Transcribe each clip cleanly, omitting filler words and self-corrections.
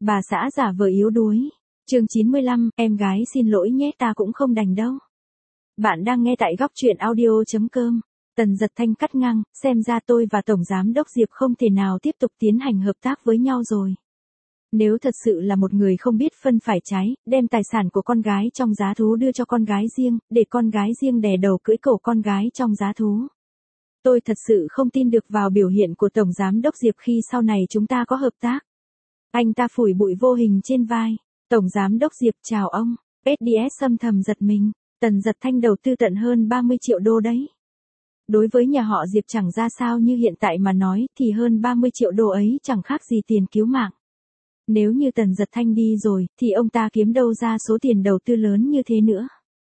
Bà xã giả vờ yếu đuối. Chương 95, em gái xin lỗi nhé, ta cũng không đành đâu. Bạn đang nghe tại góc truyện audio.com. Tần Dật Thanh cắt ngang, xem ra tôi và Tổng Giám đốc Diệp không thể nào tiếp tục tiến hành hợp tác với nhau rồi. Nếu thật sự là một người không biết phân phải trái, đem tài sản của con gái trong giá thú đưa cho con gái riêng, để con gái riêng đè đầu cưỡi cổ con gái trong giá thú. Tôi thật sự không tin được vào biểu hiện của Tổng Giám đốc Diệp khi sau này chúng ta có hợp tác. Anh ta phủi bụi vô hình trên vai. Tổng Giám đốc Diệp chào ông. SDS âm thầm giật mình. Tần Dật Thanh đầu tư tận hơn 30 triệu đô đấy. Đối với nhà họ Diệp chẳng ra sao như hiện tại mà nói thì hơn 30 triệu đô ấy chẳng khác gì tiền cứu mạng. Nếu như Tần Dật Thanh đi rồi thì ông ta kiếm đâu ra số tiền đầu tư lớn như thế nữa.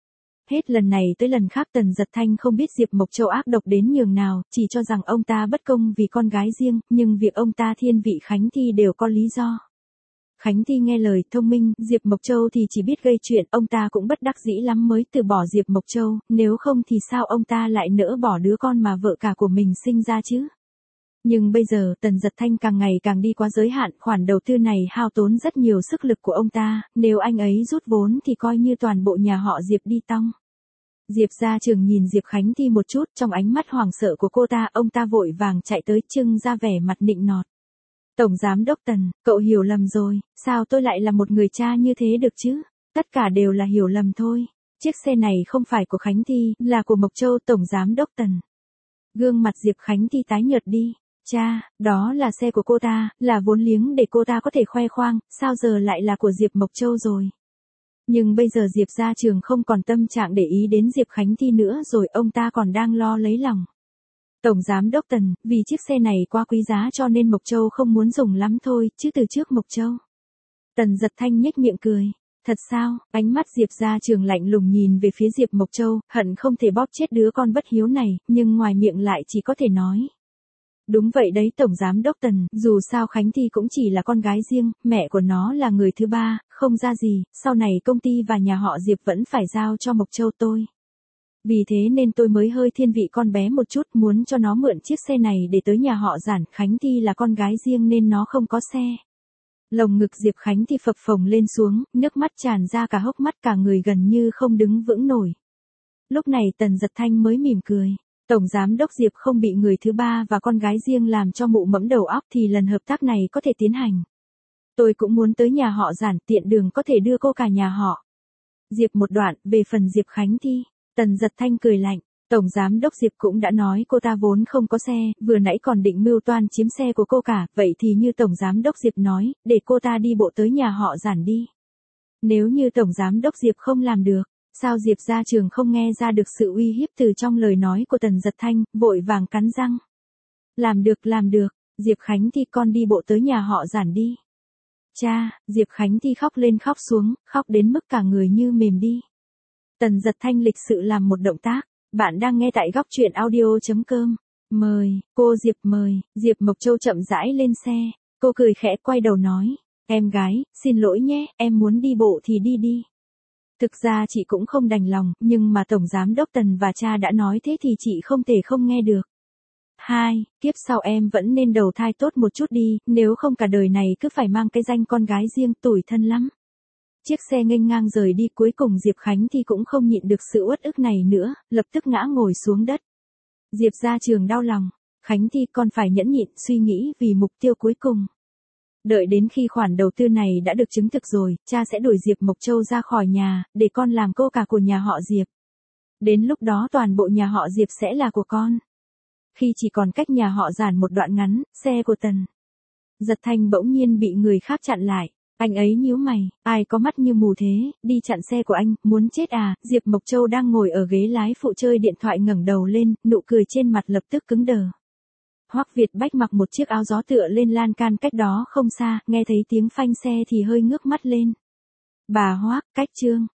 Hết lần này tới lần khác Tần Dật Thanh không biết Diệp Mộc Châu ác độc đến nhường nào, chỉ cho rằng ông ta bất công vì con gái riêng, nhưng việc ông ta thiên vị Khánh Thi đều có lý do. Khánh Thi nghe lời thông minh, Diệp Mộc Châu thì chỉ biết gây chuyện, ông ta cũng bất đắc dĩ lắm mới từ bỏ Diệp Mộc Châu, nếu không thì sao ông ta lại nỡ bỏ đứa con mà vợ cả của mình sinh ra chứ? Nhưng bây giờ Tần Dật Thanh càng ngày càng đi quá giới hạn, khoản đầu tư này hao tốn rất nhiều sức lực của ông ta, nếu anh ấy rút vốn thì coi như toàn bộ nhà họ Diệp đi tong. Diệp gia trưởng nhìn Diệp Khánh Thi một chút, trong ánh mắt hoảng sợ của cô ta, ông ta vội vàng chạy tới trưng ra vẻ mặt nịnh nọt. Tổng Giám đốc Tần, cậu hiểu lầm rồi, sao tôi lại là một người cha như thế được chứ? Tất cả đều là hiểu lầm thôi. Chiếc xe này không phải của Khánh Thi, là của Mộc Châu. Tổng Giám đốc Tần. Gương mặt Diệp Khánh Thi tái nhợt đi. Cha, đó là xe của cô ta, là vốn liếng để cô ta có thể khoe khoang, sao giờ lại là của Diệp Mộc Châu rồi? Nhưng bây giờ Diệp gia trưởng không còn tâm trạng để ý đến Diệp Khánh Thi nữa rồi, ông ta còn đang lo lấy lòng. Tổng Giám đốc Tần, vì chiếc xe này quá quý giá cho nên Mộc Châu không muốn dùng lắm thôi, chứ từ trước Mộc Châu. Tần Dật Thanh nhếch miệng cười. Thật sao? Ánh mắt Diệp gia trưởng lạnh lùng nhìn về phía Diệp Mộc Châu, hận không thể bóp chết đứa con bất hiếu này, nhưng ngoài miệng lại chỉ có thể nói. Đúng vậy đấy Tổng Giám đốc Tần, dù sao Khánh Thi cũng chỉ là con gái riêng, mẹ của nó là người thứ ba, không ra gì, sau này công ty và nhà họ Diệp vẫn phải giao cho Mộc Châu tôi. Vì thế nên tôi mới hơi thiên vị con bé một chút, muốn cho nó mượn chiếc xe này để tới nhà họ Giản. Khánh Thi là con gái riêng nên nó không có xe. Lồng ngực Diệp Khánh Thi phập phồng lên xuống, nước mắt tràn ra cả hốc mắt, cả người gần như không đứng vững nổi. Lúc này Tần Dật Thanh mới mỉm cười. Tổng Giám đốc Diệp không bị người thứ ba và con gái riêng làm cho mụ mẫm đầu óc thì lần hợp tác này có thể tiến hành. Tôi cũng muốn tới nhà họ Giản, tiện đường có thể đưa cô cả nhà họ Diệp một đoạn. Về phần Diệp Khánh Thi, Tần Dật Thanh cười lạnh. Tổng Giám đốc Diệp cũng đã nói cô ta vốn không có xe, vừa nãy còn định mưu toan chiếm xe của cô cả, vậy thì như Tổng Giám đốc Diệp nói, để cô ta đi bộ tới nhà họ Giản đi. Nếu như Tổng Giám đốc Diệp không làm được, sao Diệp gia trưởng không nghe ra được sự uy hiếp từ trong lời nói của Tần Dật Thanh, vội vàng cắn răng. Làm được, Diệp Khánh Thi con đi bộ tới nhà họ Giản đi. Cha, Diệp Khánh Thi khóc lên khóc xuống, khóc đến mức cả người như mềm đi. Tần Dật Thanh lịch sự làm một động tác. Bạn đang nghe tại góc truyện audio.com. Mời, cô Diệp mời. Diệp Mộc Châu chậm rãi lên xe. Cô cười khẽ quay đầu nói. Em gái, xin lỗi nhé, em muốn đi bộ thì đi đi. Thực ra chị cũng không đành lòng, nhưng mà Tổng Giám đốc Tần và cha đã nói thế thì chị không thể không nghe được. Kiếp sau em vẫn nên đầu thai tốt một chút đi, nếu không cả đời này cứ phải mang cái danh con gái riêng, tủi thân lắm. Chiếc xe nghênh ngang rời đi, cuối cùng Diệp Khánh Thi cũng không nhịn được sự uất ức này nữa, lập tức ngã ngồi xuống đất. Diệp gia trưởng đau lòng. Khánh Thi con phải nhẫn nhịn, suy nghĩ vì mục tiêu cuối cùng. Đợi đến khi khoản đầu tư này đã được chứng thực rồi, cha sẽ đuổi Diệp Mộc Châu ra khỏi nhà, để con làm cô cả của nhà họ Diệp. Đến lúc đó toàn bộ nhà họ Diệp sẽ là của con. Khi chỉ còn cách nhà họ Giản một đoạn ngắn, xe của Tần Dật Thanh bỗng nhiên bị người khác chặn lại. Anh ấy nhíu mày, ai có mắt như mù thế, đi chặn xe của anh, muốn chết à? Diệp Mộc Châu đang ngồi ở ghế lái phụ chơi điện thoại ngẩng đầu lên, nụ cười trên mặt lập tức cứng đờ. Hoắc Việt Bách mặc một chiếc áo gió tựa lên lan can cách đó không xa, nghe thấy tiếng phanh xe thì hơi ngước mắt lên. Bà Hoắc, cách Trương,